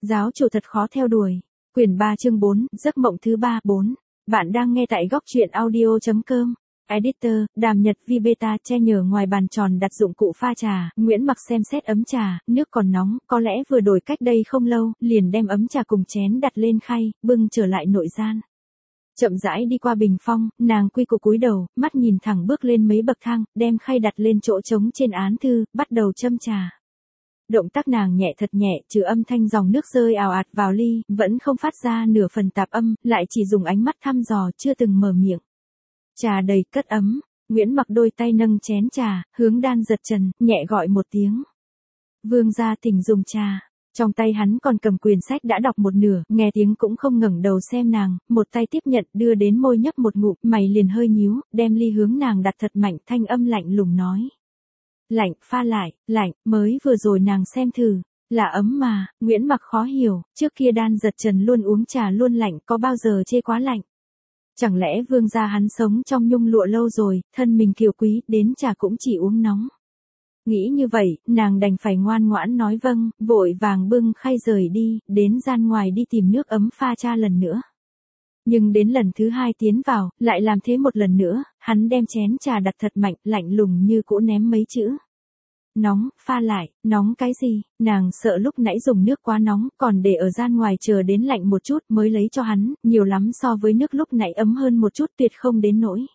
Giáo chủ thật khó theo đuổi. Quyển 3 chương 4, giấc mộng thứ 3, 4. Bạn đang nghe tại góc truyện audio.com. Editor, Đàm Nhật Vi Beta che nhờ ngoài bàn tròn đặt dụng cụ pha trà, Nguyễn Mặc xem xét ấm trà, nước còn nóng, có lẽ vừa đổi cách đây không lâu, liền đem ấm trà cùng chén đặt lên khay, bưng trở lại nội gian. Chậm rãi đi qua bình phong, nàng quy củ cúi đầu, mắt nhìn thẳng bước lên mấy bậc thang, đem khay đặt lên chỗ trống trên án thư, bắt đầu châm trà. Động tác nàng nhẹ thật nhẹ, trừ âm thanh dòng nước rơi ào ạt vào ly, vẫn không phát ra nửa phần tạp âm, lại chỉ dùng ánh mắt thăm dò, chưa từng mở miệng. Trà đầy cất ấm, Nguyễn Mặc đôi tay nâng chén trà, hướng Đan Giật Trần, nhẹ gọi một tiếng. Vương gia thỉnh dùng trà. Trong tay hắn còn cầm quyển sách đã đọc một nửa, nghe tiếng cũng không ngẩng đầu xem nàng, một tay tiếp nhận, đưa đến môi nhấp một ngụm, mày liền hơi nhíu, đem ly hướng nàng đặt thật mạnh, thanh âm lạnh lùng nói. Lạnh, pha lại, lạnh, mới vừa rồi nàng xem thử, là ấm mà. Nguyễn Mặc khó hiểu, trước kia Đan Giật Trần luôn uống trà luôn lạnh, có bao giờ chê quá lạnh. Chẳng lẽ vương gia hắn sống trong nhung lụa lâu rồi, thân mình kiều quý, đến trà cũng chỉ uống nóng. Nghĩ như vậy, nàng đành phải ngoan ngoãn nói vâng, vội vàng bưng khay rời đi, đến gian ngoài đi tìm nước ấm pha trà lần nữa. Nhưng đến lần thứ hai tiến vào, lại làm thế một lần nữa, hắn đem chén trà đặt thật mạnh, lạnh lùng như cũ ném mấy chữ. Nóng, pha lại, nóng cái gì, nàng sợ lúc nãy dùng nước quá nóng, còn để ở gian ngoài chờ đến lạnh một chút mới lấy cho hắn, nhiều lắm so với nước lúc nãy ấm hơn một chút tuyệt không đến nỗi.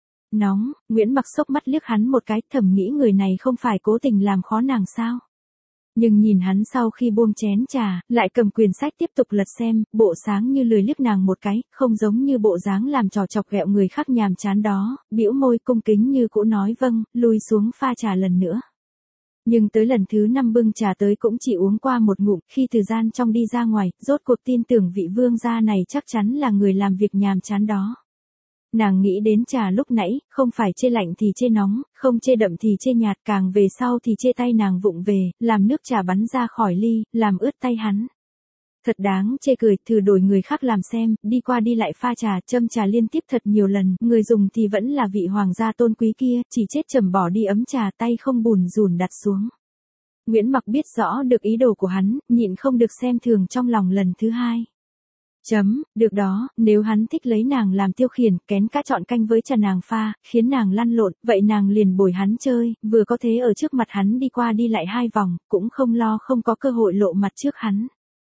Nóng, Nguyễn Mặc sốc mắt liếc hắn một cái, thầm nghĩ người này không phải cố tình làm khó nàng sao. Nhưng nhìn hắn sau khi buông chén trà, lại cầm quyển sách tiếp tục lật xem, bộ sáng như lười liếc nàng một cái, không giống như bộ dáng làm trò chọc ghẹo người khác nhàm chán đó, bĩu môi cung kính như cũ nói vâng, lui xuống pha trà lần nữa. Nhưng tới lần thứ 5 bưng trà tới cũng chỉ uống qua một ngụm, khi từ gian trong đi ra ngoài, rốt cuộc tin tưởng vị vương gia này chắc chắn là người làm việc nhàm chán đó. Nàng nghĩ đến trà lúc nãy, không phải chê lạnh thì chê nóng, không chê đậm thì chê nhạt, càng về sau thì chê tay nàng vụng về, làm nước trà bắn ra khỏi ly, làm ướt tay hắn. Thật đáng chê cười, thử đổi người khác làm xem, đi qua đi lại pha trà, châm trà liên tiếp thật nhiều lần, người dùng thì vẫn là vị hoàng gia tôn quý kia, chỉ chết chầm bỏ đi ấm trà, tay không bùn rùn đặt xuống. Nguyễn Mặc biết rõ được ý đồ của hắn, nhịn không được xem thường trong lòng lần thứ hai. Được đó, nếu hắn thích lấy nàng làm tiêu khiển, kén cá chọn canh với trà nàng pha, khiến nàng lăn lộn, vậy nàng liền bồi hắn chơi, vừa có thế ở trước mặt hắn đi qua đi lại 2 vòng, cũng không lo không có cơ hội lộ mặt trước hắn.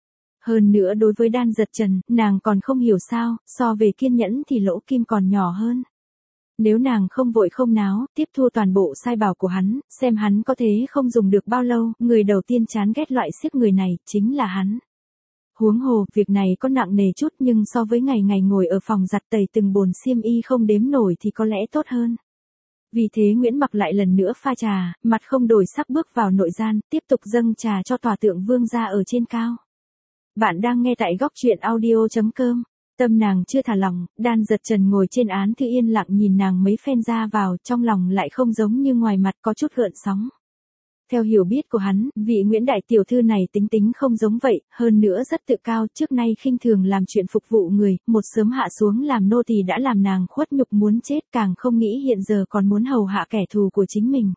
Hơn nữa đối với Đan Giật Trần, nàng còn không hiểu sao, so về kiên nhẫn thì lỗ kim còn nhỏ hơn. Nếu nàng không vội không náo, tiếp thu toàn bộ sai bảo của hắn, xem hắn có thế không dùng được bao lâu, người đầu tiên chán ghét loại xiếc người này, chính là hắn. Huống hồ, việc này có nặng nề chút nhưng so với ngày ngày ngồi ở phòng giặt tẩy từng bồn xiêm y không đếm nổi thì có lẽ tốt hơn. Vì thế Nguyễn Mặc lại lần nữa pha trà, mặt không đổi sắc bước vào nội gian, tiếp tục dâng trà cho tòa tượng vương gia ở trên cao. Bạn đang nghe tại góc truyện audio.com. Tâm nàng chưa thả lỏng, Đan Giật Trần ngồi trên án thư yên lặng nhìn nàng mấy phen ra vào, trong lòng lại không giống như ngoài mặt có chút gợn sóng. Theo hiểu biết của hắn, vị Nguyễn đại tiểu thư này tính không giống vậy, hơn nữa rất tự cao, trước nay khinh thường làm chuyện phục vụ người, một sớm hạ xuống làm nô tỳ đã làm nàng khuất nhục muốn chết, càng không nghĩ hiện giờ còn muốn hầu hạ kẻ thù của chính mình.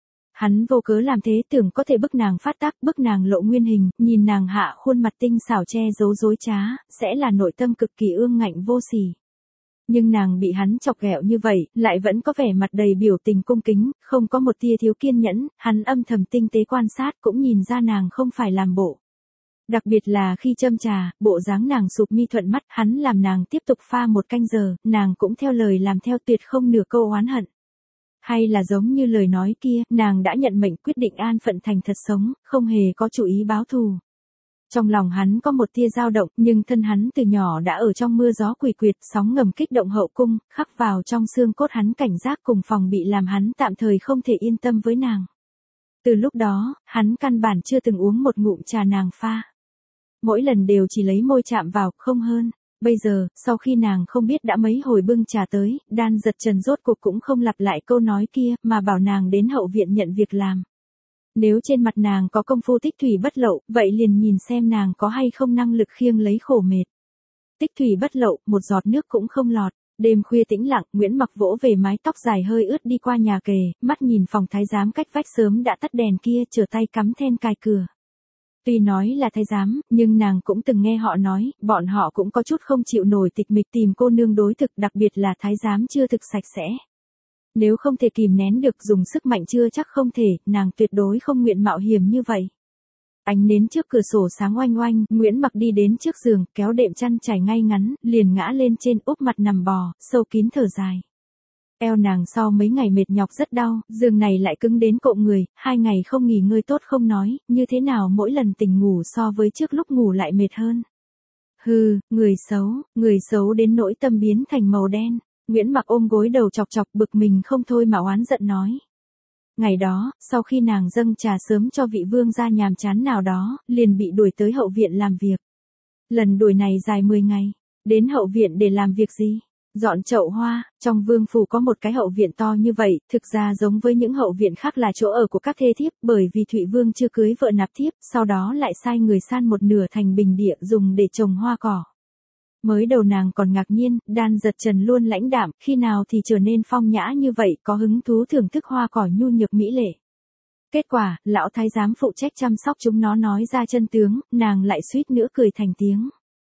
Hắn vô cớ làm thế tưởng có thể bức nàng phát tác, bức nàng lộ nguyên hình, nhìn nàng hạ khuôn mặt tinh xảo che giấu dối trá, sẽ là nội tâm cực kỳ ương ngạnh vô sỉ. Nhưng nàng bị hắn chọc ghẹo như vậy, lại vẫn có vẻ mặt đầy biểu tình cung kính, không có một tia thiếu kiên nhẫn, hắn âm thầm tinh tế quan sát cũng nhìn ra nàng không phải làm bộ. Đặc biệt là khi châm trà, bộ dáng nàng sụp mi thuận mắt, hắn làm nàng tiếp tục pha 1 canh giờ, nàng cũng theo lời làm theo tuyệt không nửa câu oán hận. Hay là giống như lời nói kia, nàng đã nhận mệnh quyết định an phận thành thật sống, không hề có chủ ý báo thù. Trong lòng hắn có một tia dao động, nhưng thân hắn từ nhỏ đã ở trong mưa gió quỷ quyệt, sóng ngầm kích động hậu cung, khắc vào trong xương cốt hắn cảnh giác cùng phòng bị làm hắn tạm thời không thể yên tâm với nàng. Từ lúc đó, hắn căn bản chưa từng uống một ngụm trà nàng pha. Mỗi lần đều chỉ lấy môi chạm vào, không hơn. Bây giờ, sau khi nàng không biết đã mấy hồi bưng trà tới, Đan Giật Trần rốt cuộc cũng không lặp lại câu nói kia, mà bảo nàng đến hậu viện nhận việc làm. Nếu trên mặt nàng có công phu tích thủy bất lậu, vậy liền nhìn xem nàng có hay không năng lực khiêng lấy khổ mệt. Tích thủy bất lậu, một giọt nước cũng không lọt. Đêm khuya tĩnh lặng, Nguyễn Mặc vỗ về mái tóc dài hơi ướt đi qua nhà kề, mắt nhìn phòng thái giám cách vách sớm đã tắt đèn kia, trở tay cắm then cài cửa. Tuy nói là thái giám, nhưng nàng cũng từng nghe họ nói, bọn họ cũng có chút không chịu nổi tịch mịch tìm cô nương đối thực, đặc biệt là thái giám chưa thực sạch sẽ. Nếu không thể kìm nén được dùng sức mạnh chưa chắc không thể, nàng tuyệt đối không nguyện mạo hiểm như vậy. Ánh nến trước cửa sổ sáng oanh oanh, Nguyễn Mặc đi đến trước giường, kéo đệm chăn trải ngay ngắn, liền ngã lên trên úp mặt nằm bò, sâu kín thở dài. Eo nàng sau mấy ngày mệt nhọc rất đau, giường này lại cứng đến cộm người, 2 ngày không nghỉ ngơi tốt không nói, như thế nào mỗi lần tỉnh ngủ so với trước lúc ngủ lại mệt hơn. Hừ, người xấu đến nỗi tâm biến thành màu đen. Nguyễn Mặc ôm gối đầu chọc chọc bực mình không thôi mà oán giận nói. Ngày đó, sau khi nàng dâng trà sớm cho vị vương gia nhàm chán nào đó, liền bị đuổi tới hậu viện làm việc. Lần đuổi này dài 10 ngày, đến hậu viện để làm việc gì? Dọn chậu hoa, trong vương phủ có một cái hậu viện to như vậy, thực ra giống với những hậu viện khác là chỗ ở của các thê thiếp, bởi vì Thụy Vương chưa cưới vợ nạp thiếp, sau đó lại sai người san một nửa thành bình địa dùng để trồng hoa cỏ. Mới đầu nàng còn ngạc nhiên, Đan Giật Trần luôn lãnh đạm, khi nào thì trở nên phong nhã như vậy, có hứng thú thưởng thức hoa cỏ nhu nhược mỹ lệ. Kết quả, lão thái giám phụ trách chăm sóc chúng nó nói ra chân tướng, nàng lại suýt nữa cười thành tiếng.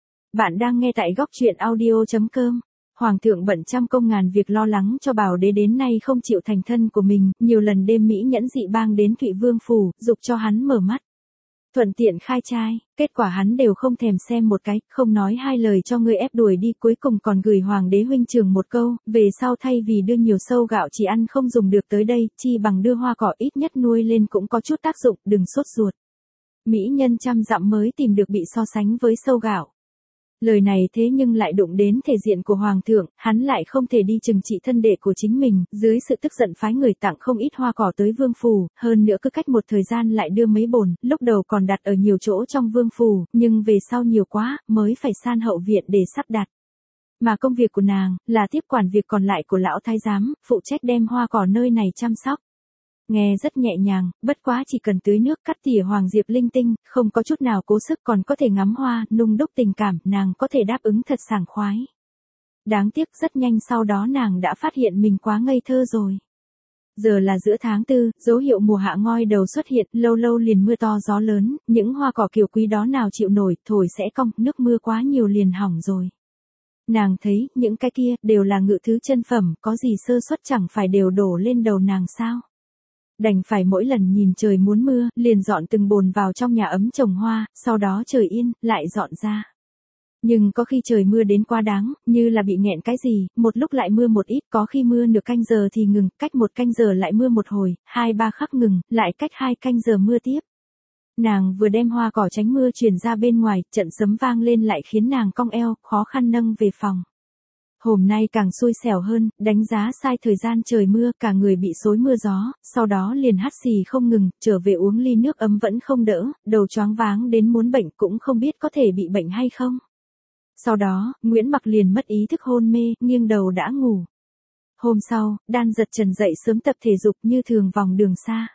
Bạn đang nghe tại góc truyện audio.com. Hoàng thượng bận trăm công ngàn việc lo lắng cho Bảo đế đến nay không chịu thành thân của mình, nhiều lần đêm mỹ nhẫn dị bang đến Thụy Vương phủ, dục cho hắn mở mắt. Thuận tiện khai trai, kết quả hắn đều không thèm xem một cái, không nói hai lời cho người ép đuổi đi, cuối cùng còn gửi hoàng đế huynh trưởng một câu, về sau thay vì đưa nhiều sâu gạo chỉ ăn không dùng được tới đây, chi bằng đưa hoa cỏ ít nhất nuôi lên cũng có chút tác dụng, đừng sốt ruột. Mỹ nhân trăm dặm mới tìm được bị so sánh với sâu gạo. Lời này thế nhưng lại đụng đến thể diện của hoàng thượng, hắn lại không thể đi trừng trị thân đệ của chính mình, dưới sự tức giận phái người tặng không ít hoa cỏ tới vương phủ, hơn nữa cứ cách một thời gian lại đưa mấy bồn, lúc đầu còn đặt ở nhiều chỗ trong vương phủ, nhưng về sau nhiều quá, mới phải san hậu viện để sắp đặt. Mà công việc của nàng, là tiếp quản việc còn lại của lão thái giám, phụ trách đem hoa cỏ nơi này chăm sóc. Nghe rất nhẹ nhàng, bất quá chỉ cần tưới nước cắt tỉa hoàng diệp linh tinh, không có chút nào cố sức còn có thể ngắm hoa, nung đúc tình cảm, nàng có thể đáp ứng thật sảng khoái. Đáng tiếc rất nhanh sau đó nàng đã phát hiện mình quá ngây thơ rồi. Giờ là giữa tháng 4, dấu hiệu mùa hạ ngoi đầu xuất hiện, lâu lâu liền mưa to gió lớn, những hoa cỏ kiều quý đó nào chịu nổi, thổi sẽ cong, nước mưa quá nhiều liền hỏng rồi. Nàng thấy, những cái kia, đều là ngự thứ chân phẩm, có gì sơ suất chẳng phải đều đổ lên đầu nàng sao. Đành phải mỗi lần nhìn trời muốn mưa, liền dọn từng bồn vào trong nhà ấm trồng hoa, sau đó trời yên, lại dọn ra. Nhưng có khi trời mưa đến quá đáng, như là bị nghẹn cái gì, một lúc lại mưa một ít, có khi mưa nửa canh giờ thì ngừng, cách 1 canh giờ lại mưa một hồi, 2-3 khắc ngừng, lại cách 2 canh giờ mưa tiếp. Nàng vừa đem hoa cỏ tránh mưa chuyển ra bên ngoài, trận sấm vang lên lại khiến nàng cong eo, khó khăn nâng về phòng. Hôm nay càng xui xẻo hơn, đánh giá sai thời gian trời mưa, cả người bị xối mưa gió, sau đó liền hắt xì không ngừng, trở về uống ly nước ấm vẫn không đỡ, đầu choáng váng đến muốn bệnh cũng không biết có thể bị bệnh hay không. Sau đó, Nguyễn Mặc liền mất ý thức hôn mê, nghiêng đầu đã ngủ. Hôm sau, Đan Giật Trần dậy sớm tập thể dục như thường vòng đường xa.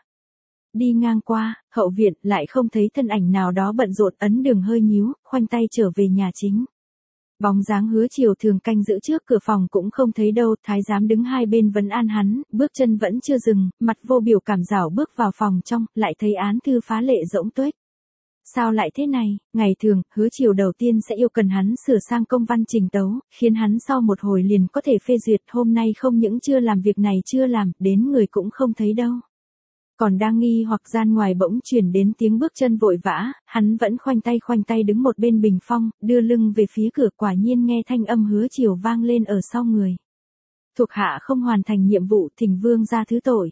Đi ngang qua, hậu viện, lại không thấy thân ảnh nào đó bận rộn, ấn đường hơi nhíu, khoanh tay trở về nhà chính. Bóng dáng Hứa Chiều thường canh giữ trước cửa phòng cũng không thấy đâu, thái giám đứng hai bên vấn an hắn, bước chân vẫn chưa dừng, mặt vô biểu cảm rảo bước vào phòng trong, lại thấy án thư phá lệ rỗng tuếch. Sao lại thế này, ngày thường, Hứa Chiều đầu tiên sẽ yêu cần hắn sửa sang công văn trình tấu, khiến hắn sau một hồi liền có thể phê duyệt, hôm nay không những chưa làm việc này chưa làm, đến người cũng không thấy đâu. Còn đang nghi hoặc gian ngoài bỗng chuyển đến tiếng bước chân vội vã, hắn vẫn khoanh tay đứng một bên bình phong, đưa lưng về phía cửa, quả nhiên nghe thanh âm Hứa Chiều vang lên ở sau người. Thuộc hạ không hoàn thành nhiệm vụ, thỉnh vương ra thứ tội.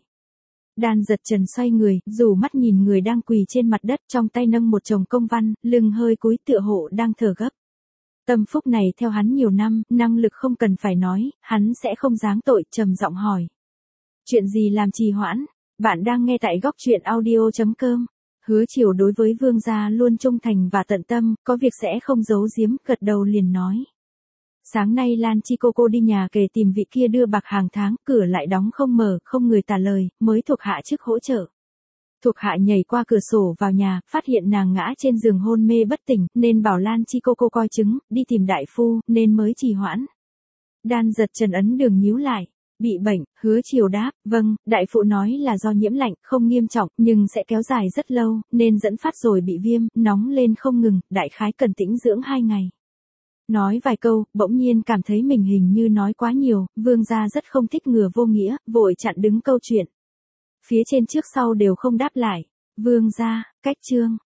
Đan Giật Trần xoay người, rủ mắt nhìn người đang quỳ trên mặt đất, trong tay nâng một chồng công văn, lưng hơi cúi tựa hộ đang thở gấp. Tâm phúc này theo hắn nhiều năm, năng lực không cần phải nói, hắn sẽ không giáng tội, trầm giọng hỏi. Chuyện gì làm trì hoãn? Bạn đang nghe tại góc truyện audio.com. Hứa Chiều đối với vương gia luôn trung thành và tận tâm, có việc sẽ không giấu giếm, gật đầu liền nói. Sáng nay Lan Chi cô đi nhà kề tìm vị kia đưa bạc hàng tháng, cửa lại đóng không mở, không người trả lời, mới thuộc hạ trước hỗ trợ. Thuộc hạ nhảy qua cửa sổ vào nhà, phát hiện nàng ngã trên giường hôn mê bất tỉnh, nên bảo Lan Chi cô coi chứng, đi tìm đại phu, nên mới trì hoãn. Đan Giật Trần ấn đường nhíu lại. Bị bệnh, Hứa Chiều đáp, vâng, đại phụ nói là do nhiễm lạnh, không nghiêm trọng, nhưng sẽ kéo dài rất lâu, nên dẫn phát rồi bị viêm, nóng lên không ngừng, đại khái cần tĩnh dưỡng 2 ngày. Nói vài câu, bỗng nhiên cảm thấy mình hình như nói quá nhiều, Vương gia rất không thích ngừa vô nghĩa, vội chặn đứng câu chuyện. Phía trên trước sau đều không đáp lại. Vương gia, cách chương.